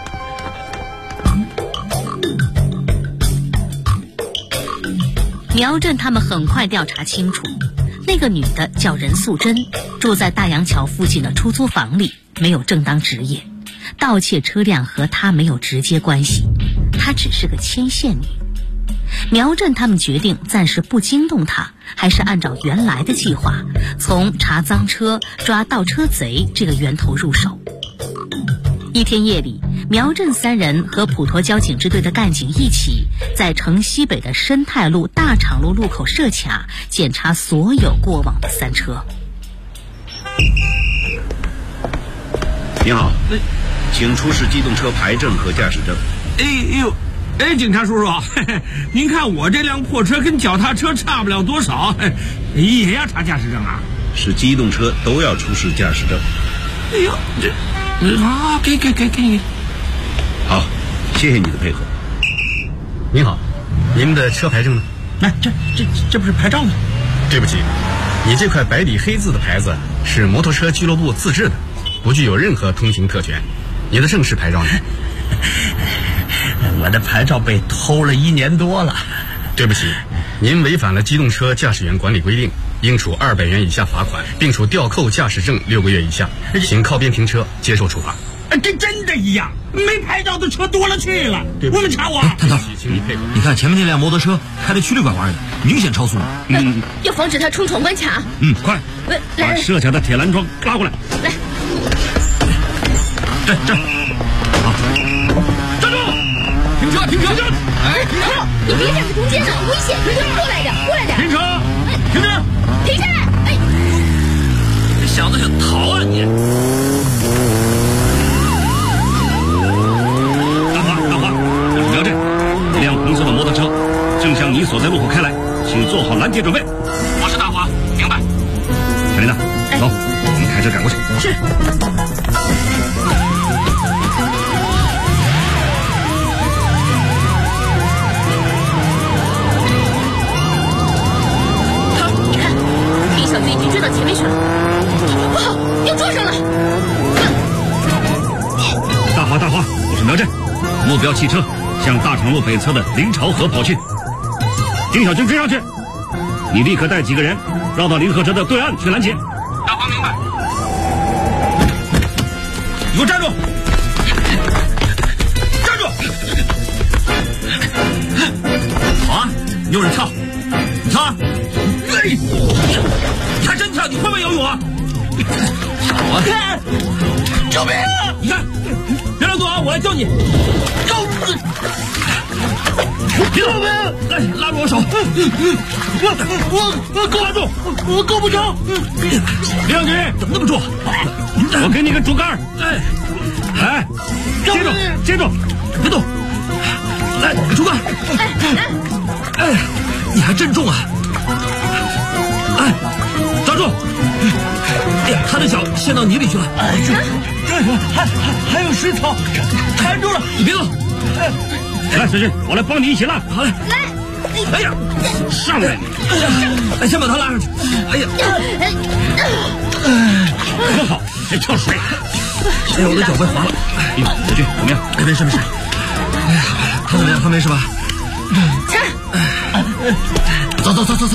S21: 苗振他们很快调查清楚，那个女的叫任素贞，住在大洋桥附近的出租房里，没有正当职业，盗窃车辆和她没有直接关系，她只是个牵线女。苗振他们决定暂时不惊动她，还是按照原来的计划，从查赃车、抓盗车贼这个源头入手。一天夜里，苗振3人和普陀交警支队的干警一起，在城西北的申泰路大厂路路口设卡，检查所有过往的3车。
S3: 你好，请出示机动车牌证和驾驶证。
S4: 警察叔叔，您看我这辆破车跟脚踏车差不了多少，也要查驾驶证啊？
S3: 是机动车都要出示驾驶证。
S4: 给。
S3: 好，谢谢你的配合。
S23: 您好，您的车牌证呢？
S4: 这不是牌照吗？
S23: 对不起，你这块白底黑字的牌子是摩托车俱乐部自制的，不具有任何通行特权。你的正式牌照呢？
S4: 我的牌照被偷了1年多了。
S23: 对不起，您违反了机动车驾驶员管理规定，应处200元以下罚款，并处吊扣驾驶证6个月以下，请靠边停车接受处罚。
S4: 这真的一样，没牌照的车多了去了。我们查我。
S5: 探头，你看前面那辆摩托车开的曲里拐弯的，明显超速。
S22: 要防止他冲闯关卡。
S4: 快，把设卡的铁栏桩拉过来。
S22: 来，
S4: 这，好，站住！停车！
S22: 停车！你别站在中间呢，危险！过来点！
S4: 停车！
S22: 停下来！
S13: 这小子想逃啊你！
S4: 大华，我是苗振，一辆红色的摩托车正向你所在路口开来，请做好拦截准备。
S13: 我是大华，明白。
S4: 小琳娜，走，我们开车赶过去。
S22: 是。小飞已经追到前面去了，不好，要撞上了！
S4: 大华，我是苗振，目标汽车向大厂路北侧的林朝河跑去。丁小军追上去，你立刻带几个人绕到林河车的对岸去拦截。
S13: 大华明白。
S4: 你给我站住！站住！好啊，有人跳，你跳啊！你还真跳，你会不会游泳啊？
S13: 小子，
S4: 救命！你看，别动！
S13: 让座啊！我来教你。走！别动！来，拉住我手！我够不住，我够不着。
S4: 梁军，
S13: 怎么那么重？
S4: 我给你个竹竿。来，接住，
S13: 别动。来，竹竿。哎，你还真重啊！哎，抓住！哎呀，他的脚陷到泥里去了。
S17: 哎，这还有水草，缠住了。
S13: 你别动。
S4: 来，小军，我来帮你一起拉。
S13: 好嘞。哎呀，上来！哎，先把他拉上去。哎呀，
S4: 很好，先跳水。
S13: 哎呀，我的脚被划了。
S4: 哎呦，小军怎么样？
S13: 哎，没事。哎呀，他怎么样？他没事吧？走。怎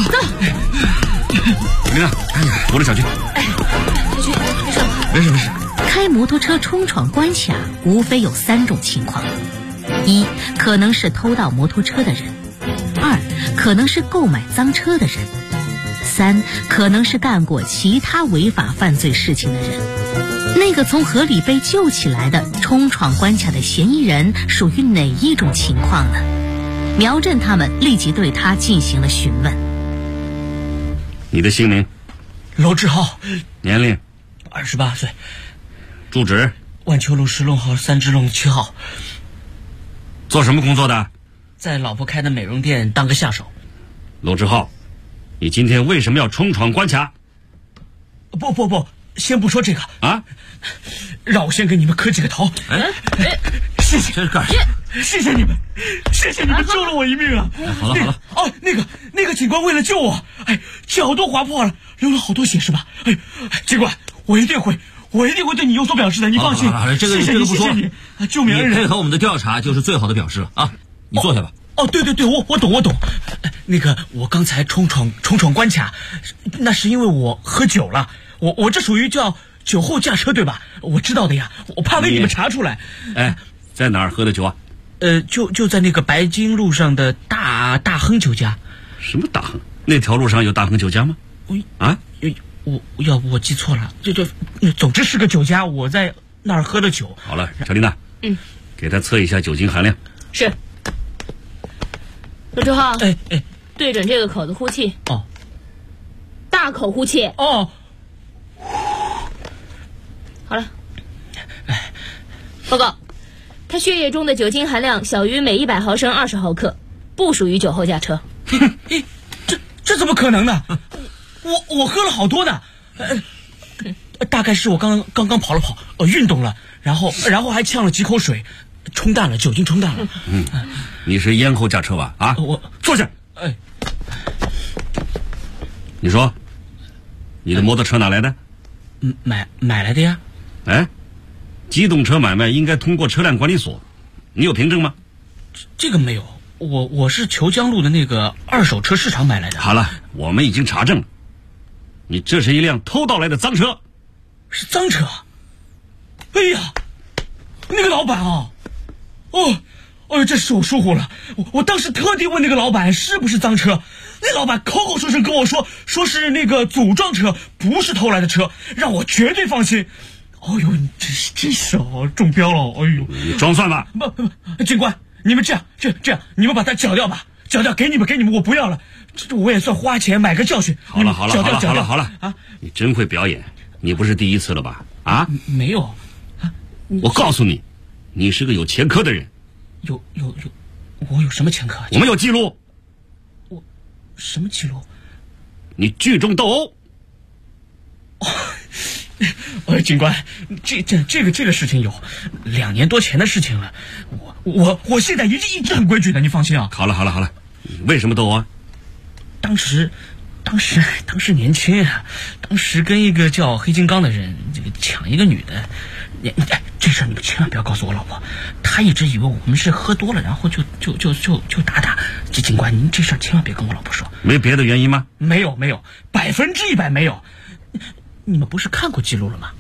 S13: 么样？哎呀，
S4: 扶着小军。
S22: 小军，没事。
S13: 没事。
S21: 开摩托车冲闯关卡，无非有3种情况：一，可能是偷盗摩托车的人；二，可能是购买赃车的人；三，可能是干过其他违法犯罪事情的人。那个从河里被救起来的冲闯关卡的嫌疑人属于哪一种情况呢？苗振他们立即对他进行了询问。
S4: 你的姓名？
S17: 娄志浩。
S4: 年龄
S17: ？28岁。
S4: 住址？
S17: 万秋路10弄号3支弄7号。
S4: 做什么工作的？
S17: 在老婆开的美容店当个下手。
S4: 娄志浩，你今天为什么要冲闯关卡？
S17: 不，先不说这个
S4: 啊，
S17: 让我先给你们磕几个头。谢谢，
S13: 这是干啥？
S17: 谢谢你们救了我一命啊！
S13: 好了。
S17: 哦，那个警官为了救我，脚都划破了，流了好多血是吧？警官，我一定会对你有所表示的，你放心。
S13: 这个不说，
S17: 谢谢你，救命恩人。
S13: 你配合我们的调查就是最好的表示了啊！你坐下吧。
S17: 哦，对，我懂。那个，我刚才冲闯关卡，那是因为我喝酒了。我这属于叫酒后驾车对吧？我知道的呀，我怕被你们查出来。
S4: 哎，在哪儿喝的酒啊？
S17: 就在那个白金路上的大亨酒家。
S4: 什么大亨？那条路上有大亨酒家吗？
S17: 要不我记错了，总之是个酒家，我在那儿喝的酒。
S4: 好了，小丽娜，给他测一下酒精含量。
S22: 是。娄志浩，对准这个口子呼气。
S17: 哦。
S22: 大口呼气。
S17: 哦。
S22: 好了。报告，他血液中的酒精含量小于每100毫升20毫克，不属于酒后驾车。
S17: 这怎么可能呢？我喝了好多的，大概是我刚刚跑了跑，运动了，然后还呛了几口水，酒精冲淡了。
S4: 你是烟后驾车吧？啊，
S17: 我
S4: 坐下。你说，你的摩托车哪来的？
S17: 买来的呀。
S4: 机动车买卖应该通过车辆管理所，你有凭证吗？
S17: 这个没有，我是虬江路的那个二手车市场买来的。
S4: 好了，我们已经查证了，你这是一辆偷盗来的赃车。
S17: 是赃车？哎呀，那个老板啊，这是我疏忽了，我当时特地问那个老板是不是赃车，那老板口口声声跟我说是那个组装车，不是偷来的车，让我绝对放心。你真是中标了！
S4: 你装蒜吧！
S17: 不，警官，你们这样，你们把他缴掉吧，缴掉，给你们，我不要了，我也算花钱买个教训。
S4: 好了
S17: 啊！
S4: 你真会表演，你不是第一次了吧？啊？
S17: 没有。
S4: 我告诉你，你是个有前科的人。
S17: 我有什么前科？
S4: 我们有记录。
S17: 我什么记录？
S4: 你聚众斗殴。
S17: 警官，这个事情有2年多前的事情了，我现在一直很规矩的，你放心啊。
S4: 好了，为什么斗啊？
S17: 当时年轻啊，当时跟一个叫黑金刚的人抢一个女的，这事你们千万不要告诉我老婆，她一直以为我们是喝多了，然后就打。警官，您这事千万别跟我老婆说。
S4: 没别的原因吗？
S17: 没有，100%没有。你们不是看过记录了吗？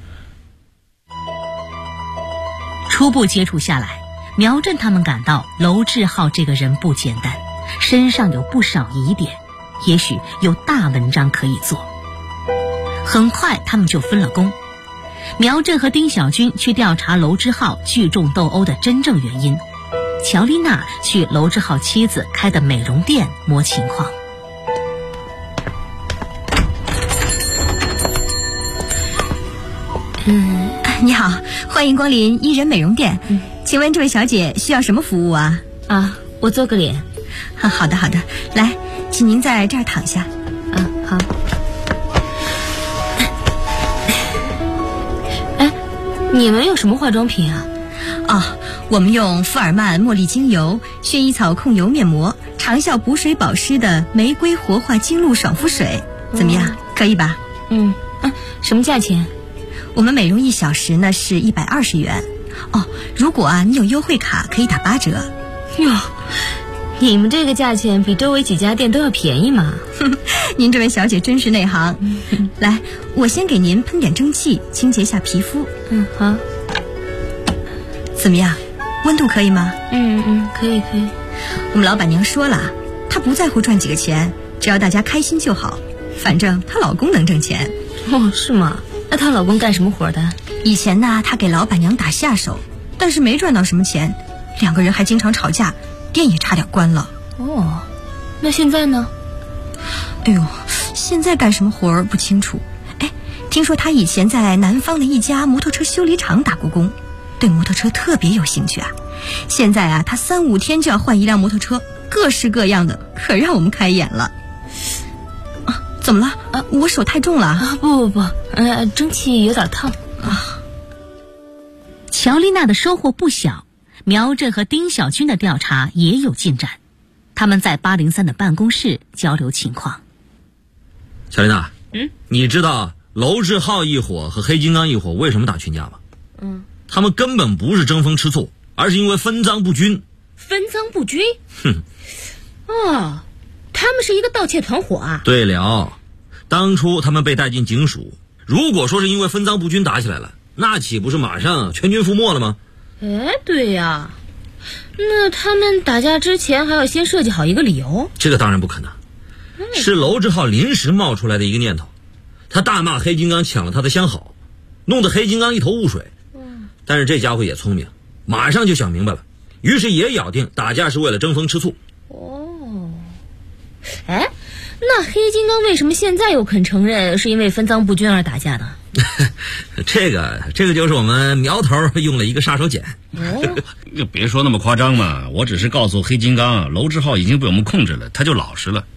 S21: 初步接触下来，苗振他们感到娄志浩这个人不简单，身上有不少疑点，也许有大文章可以做。很快他们就分了工， 苗震和丁小军去调查娄之浩聚众斗殴的真正原因，乔丽娜去娄之浩妻子开的美容店摸情况。
S8: 你好，欢迎光临伊人美容店。请问这位小姐需要什么服务啊？
S22: 我做个脸。
S8: 好的，来，请您在这儿躺下。
S22: 好。你们有什么化妆品啊？
S8: 我们用富尔曼茉莉精油、薰衣草控油面膜，长效补水保湿的玫瑰活化精露爽肤水，怎么样？可以吧？
S22: 什么价钱？
S8: 我们美容1小时呢是120元。如果你有优惠卡，可以打8折。
S22: 哟，你们这个价钱比周围几家店都要便宜嘛。
S8: 您这位小姐真是内行。来，我先给您喷点蒸汽，清洁下皮肤。
S22: 好。
S8: 怎么样？温度可以吗？
S22: 可以。
S8: 我们老板娘说了，她不在乎赚几个钱，只要大家开心就好。反正她老公能挣钱。
S22: 是吗？那她老公干什么活的？
S8: 以前呢，她给老板娘打下手，但是没赚到什么钱，2个人还经常吵架，店也差点关了。
S22: 那现在呢？
S8: 现在干什么活儿不清楚。听说她以前在南方的一家摩托车修理厂打过工，对摩托车特别有兴趣啊。现在她3、5天就要换一辆摩托车，各式各样的，可让我们开眼了。怎么了？我手太重了？
S22: 不，蒸汽有点烫。
S21: 乔丽娜的收获不小，苗震和丁小军的调查也有进展。他们在803的办公室交流情况。
S13: 乔丽娜，你知道娄之浩一伙和黑金刚一伙为什么打群架吗？他们根本不是争风吃醋，而是因为分赃不均。
S22: 分赃不均？他们是一个盗窃团伙啊。
S13: 对了，当初他们被带进警署，如果说是因为分赃不均打起来了，那岂不是马上全军覆没了吗？
S22: 对呀。那他们打架之前还要先设计好一个理由？
S13: 这个当然不可能，是娄之浩临时冒出来的一个念头。他大骂黑金刚抢了他的相好，弄得黑金刚一头雾水。但是这家伙也聪明，马上就想明白了，于是也咬定打架是为了争风吃醋。
S22: 那黑金刚为什么现在又肯承认是因为分赃不均而打架呢？
S13: 这个就是我们苗头用了一个杀手锏。
S4: 别说那么夸张嘛，我只是告诉黑金刚，娄之浩已经被我们控制了，他就老实了。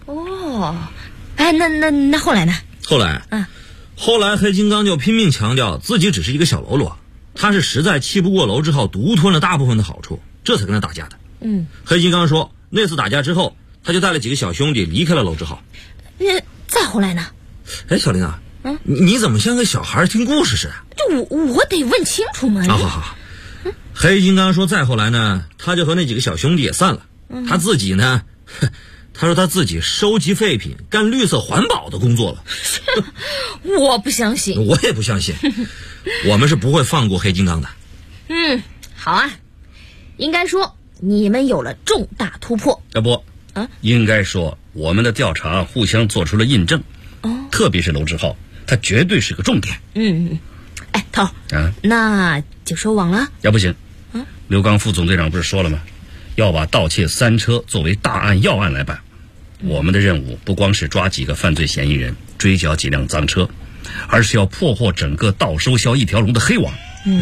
S22: 那后来呢？
S13: 后来黑金刚就拼命强调自己只是一个小喽啰，他是实在气不过娄之浩独吞了大部分的好处，这才跟他打架的。黑金刚说，那次打架之后，他就带了几个小兄弟离开了娄之浩。
S22: 再后来呢？
S13: 小琳娜，你怎么像个小孩听故事似的？
S22: 我得问清楚嘛。
S13: 好。黑金刚说再后来呢，他就和那几个小兄弟也散了。他自己呢，他说他自己收集废品，干绿色环保的工作了。
S22: 我不相信。
S13: 我也不相信。我们是不会放过黑金刚的。
S22: 好啊，应该说你们有了重大突破。
S4: 应该说我们的调查互相做出了印证。特别是娄之浩，他绝对是个重点。
S22: 头那就说网了。
S4: 不行。刘刚副总队长不是说了吗？要把盗窃3车作为大案要案来办。我们的任务不光是抓几个犯罪嫌疑人，追缴几辆赃车，而是要破获整个盗收销一条龙的黑网。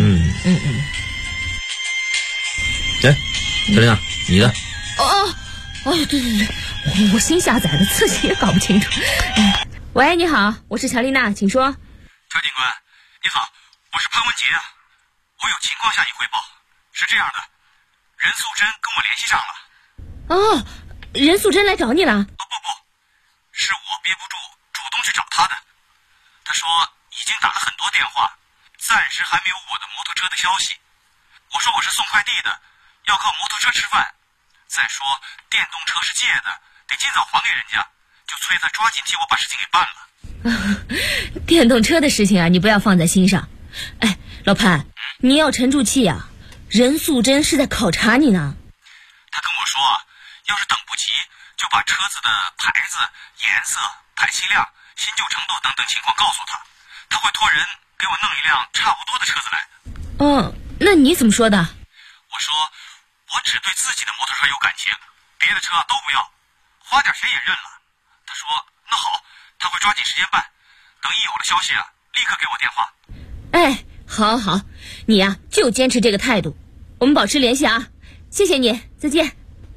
S13: 小琳娜，你的。
S22: 对，我新下载的，自己也搞不清楚。喂，你好，我是乔丽娜，请说。
S16: 乔警官，你好，我是潘文杰啊，我有情况向你汇报。是这样的，任素贞跟我联系上了。
S22: 任素贞来找你了？
S16: 不，是我憋不住主动去找她的。她说已经打了很多电话，暂时还没有我的摩托车的消息。我说我是送快递的，要靠摩托车吃饭。再说电动车是借的，得尽早还给人家，就催他抓紧替我把事情给办了。
S22: 电动车的事情啊，你不要放在心上。老潘，你要沉住气啊，任素贞是在考察你呢。
S16: 他跟我说要是等不及，就把车子的牌子、颜色、排气量、新旧程度等等情况告诉他，他会托人给我弄一辆差不多的车子来。
S22: 哦，那你怎么说的？
S16: 我说我只对自己的摩托车有感情，别的车都不要，花点钱也认了。他说那好，他会抓紧时间办，等一有了消息啊，立刻给我电话。
S22: 哎，好好，你呀就坚持这个态度，我们保持联系啊，谢谢你，再见。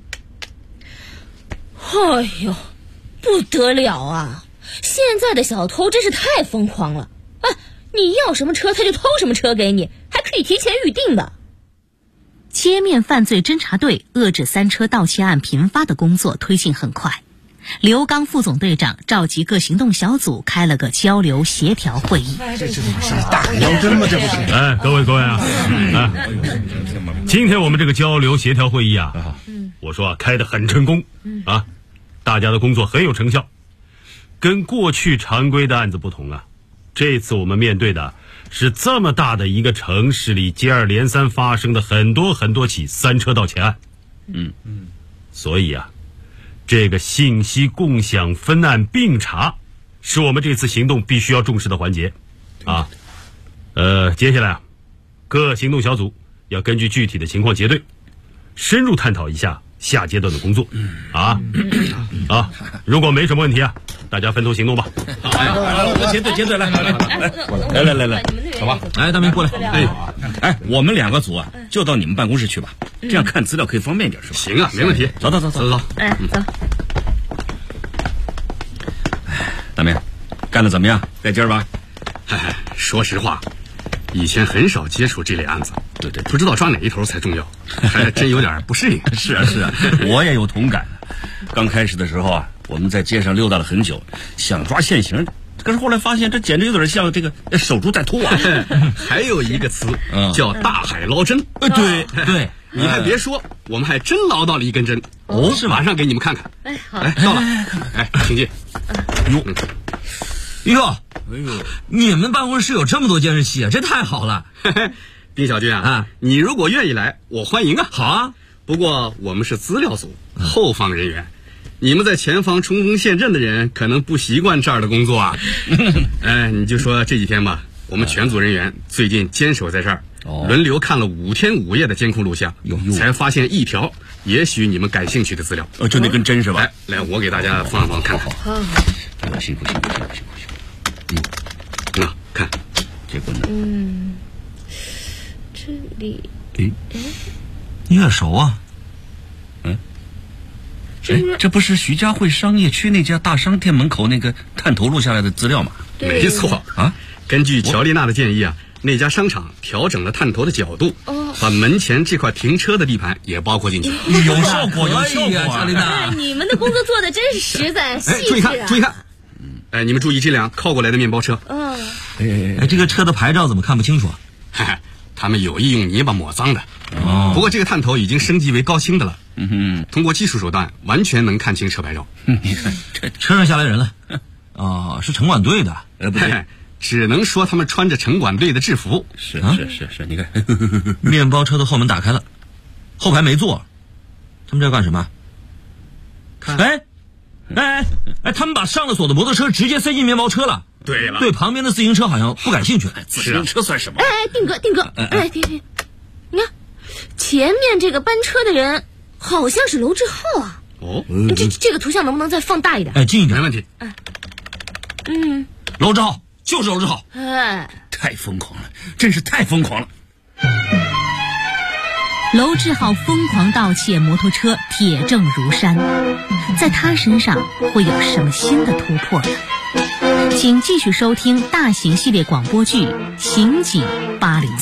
S22: 哎呦，不得了啊！现在的小偷真是太疯狂了啊！你要什么车他就偷什么车给你，还可以提前预定的。
S21: 切面犯罪侦查队遏制三车盗窃案频发的工作推进很快。刘刚副总队长召集各行动小组开了个交流协调会议。
S23: 这是大妖针吗？这不是？哎，各位啊，今天我们这个交流协调会议啊，我说啊，开得很成功啊，大家的工作很有成效。跟过去常规的案子不同啊，这次我们面对的是这么大的一个城市里接二连三发生的很多起三车盗窃案。所以啊，这个信息共享、分案并查，是我们这次行动必须要重视的环节啊。接下来啊，各行动小组要根据具体的情况结队，深入探讨一下下阶段的工作啊。如果没什么问题啊，大家分头行动吧。
S5: 我结队来，走吧。哎，大明过来。哎，我们2个组啊，就到你们办公室去吧，这样看资料可以方便点，是吧？
S23: 行啊，没问题。走。
S22: 哎，走。
S5: 大明，干得怎么样？带劲儿吧？
S23: 说实话，以前很少接触这类案子，对，不知道抓哪一头才重要，还真有点不适应。
S5: 是啊，我也有同感。刚开始的时候啊，我们在街上溜达了很久，想抓现行，可是后来发现这简直有点像这个守株待兔啊。
S23: 还有一个词叫大海捞针。
S5: 对，
S23: 你还别说，我们还真捞到了一根针。
S5: 是吗？
S23: 马上给你们看看。
S22: 哎，好，
S23: 到了。哎，请进。
S13: 哟，你们办公室有这么多监视器啊，这太好了。
S23: 丁小军啊，你如果愿意来，我欢迎啊。
S13: 好啊，
S23: 不过我们是资料组，后方人员，你们在前方冲锋陷阵的人可能不习惯这儿的工作啊。你就说这几天吧，我们全组人员最近坚守在这儿，轮流看了5天5夜的监控录像，才发现一条也许你们感兴趣的资料。
S5: 就那根针是吧？
S23: 来，我给大家放看看。
S5: 辛苦。
S23: 看
S5: 这个呢？
S22: 这里，
S13: 你耳熟啊？
S5: 这不是徐家汇商业区那家大商店门口那个探头录下来的资料吗？
S23: 没错啊。根据乔丽娜的建议啊，那家商场调整了探头的角度，把门前这块停车的地盘也包括进去，
S13: 有效果啊，乔丽娜。
S22: 你们的工作做的真是实在细致啊！
S23: 注意看。你们注意这辆靠过来的面包车。
S13: 这个车的牌照怎么看不清楚
S23: 啊？他们有意用泥巴抹脏的。不过这个探头已经升级为高清的了。通过技术手段，完全能看清车牌照。
S13: 你看，这车上下来人了，是城管队的。
S23: 不对，只能说他们穿着城管队的制服。
S5: 是，你看，
S13: 面包车的后门打开了，后排没坐，他们这干什么？
S23: 看，
S13: 他们把上了锁的摩托车直接塞进面包车了。
S23: 对了，
S13: 对旁边的自行车好像不感兴趣。
S5: 自行车算什么？
S22: 定哥，停，你看前面这个班车的人好像是娄志浩啊。这个图像能不能再放大一点？
S13: 近一点，
S23: 没问题。
S13: 娄志浩就是娄志浩。
S5: 太疯狂了，真是太疯狂了。
S21: 娄志浩疯狂盗窃摩托车，铁证如山，在他身上会有什么新的突破呢？请继续收听大型系列广播剧《刑警803》。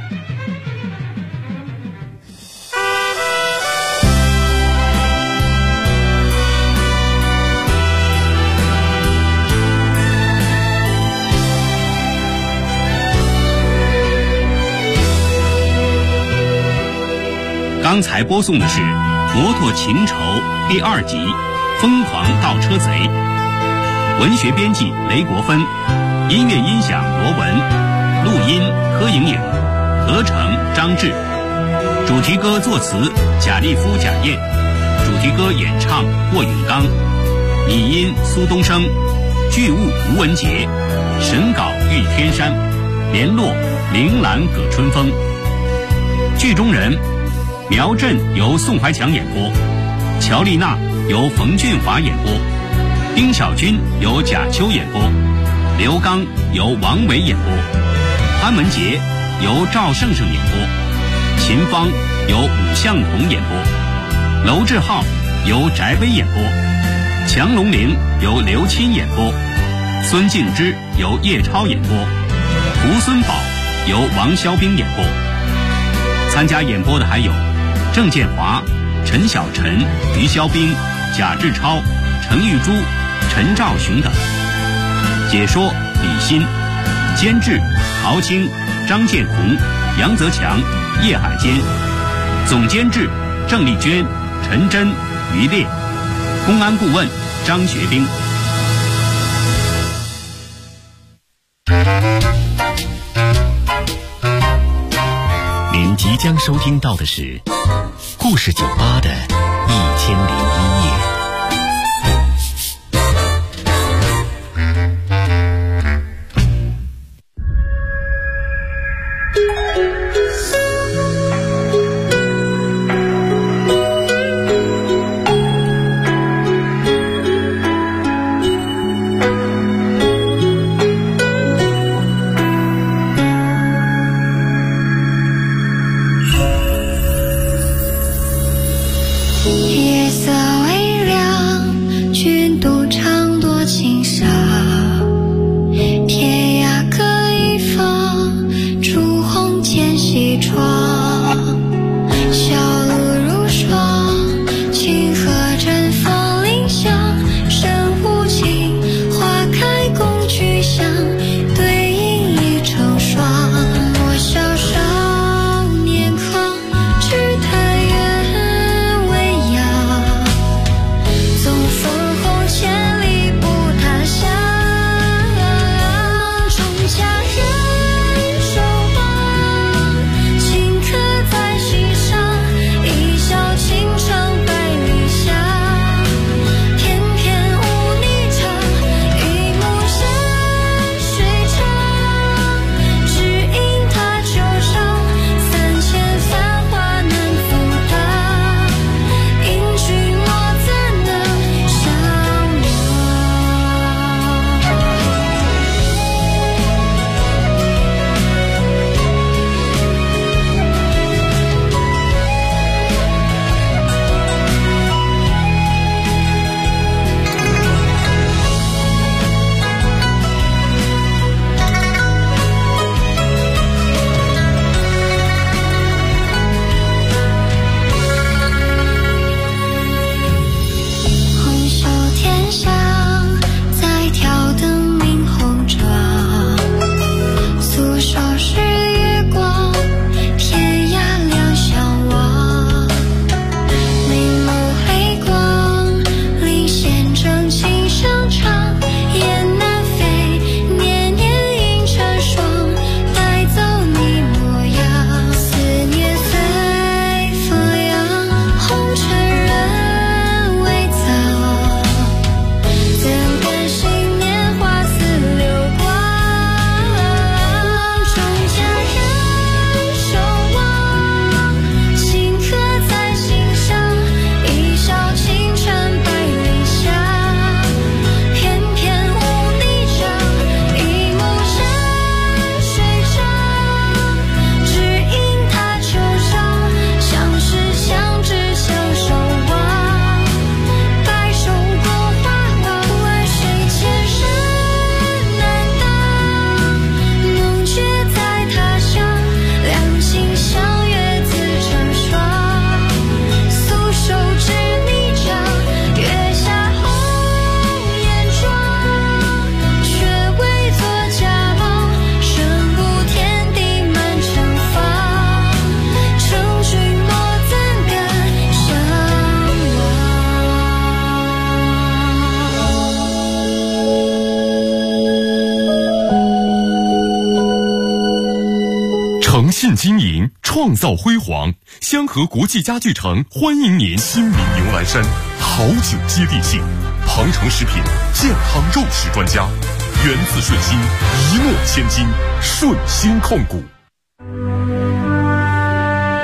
S20: 刚才播送的是《摩托情仇》第2集《疯狂盗车贼》，文学编辑雷国芬，音乐音响罗文，录音柯莹莹，合成张志，主题歌作词贾立夫、贾燕，主题歌演唱霍永刚，拟音苏东升，剧务吴文杰，审稿玉天山。 联络铃兰葛春风。剧中人：苗震由宋怀强演播，乔丽娜由冯俊华演播，丁小军由贾秋演播，刘刚由王维演播，潘文杰由赵胜胜演播，秦芳由武向同演播，娄志浩由翟威演播，强龙玲由刘钦演播，孙敬之由叶超演播，吴孙宝由王肖兵演播。参加演播的还有郑建华、陈小晨、于肖兵、贾志超、陈玉珠、陈兆雄等。解说李欣，监制陶青、张建红、杨泽强、叶海坚，总监制郑丽娟、陈真、于烈，公安顾问张学兵。
S9: 您即将收听到的是故事酒吧的1001夜。
S10: 夜色微凉，君独唱多情伤。天涯各一方，烛红渐西窗。小路如霜，清河阵风铃响。深无情，花开共聚香，对影已成双。我小少年狂，只叹缘未央。纵分红千里不他乡，梦中佳人守望，顷刻在心上。一笑倾城百里香，偏偏无你唱。一幕山水长，只因他旧伤。3000繁华难负担，因君莫怎能相红袖添香，再挑灯明红妆。素手是月光，天涯两相望。眉眸泪光，领先正情上唱。雁南飞，年年映成双，带走你模样。思念随风扬，红尘人未藏。怎甘心年华似流光，梦中佳人守望，顷刻在心上。一笑倾城百里香，偏偏无你唱。一幕山水长，只因他旧伤。相识相知相守望，白首过花王。万水千山难当，梦觉在他乡。两情相悦自成双，素手执迷杖。月下红颜妆，却未作佳郎。身不天地满城芳，成君莫怎敢相
S2: 诚信经营，创造辉煌。香河国际家具城欢迎您。新民牛栏山好酒接地气， 航程食品健康肉食专家，源自顺心，一诺千金，顺心控股。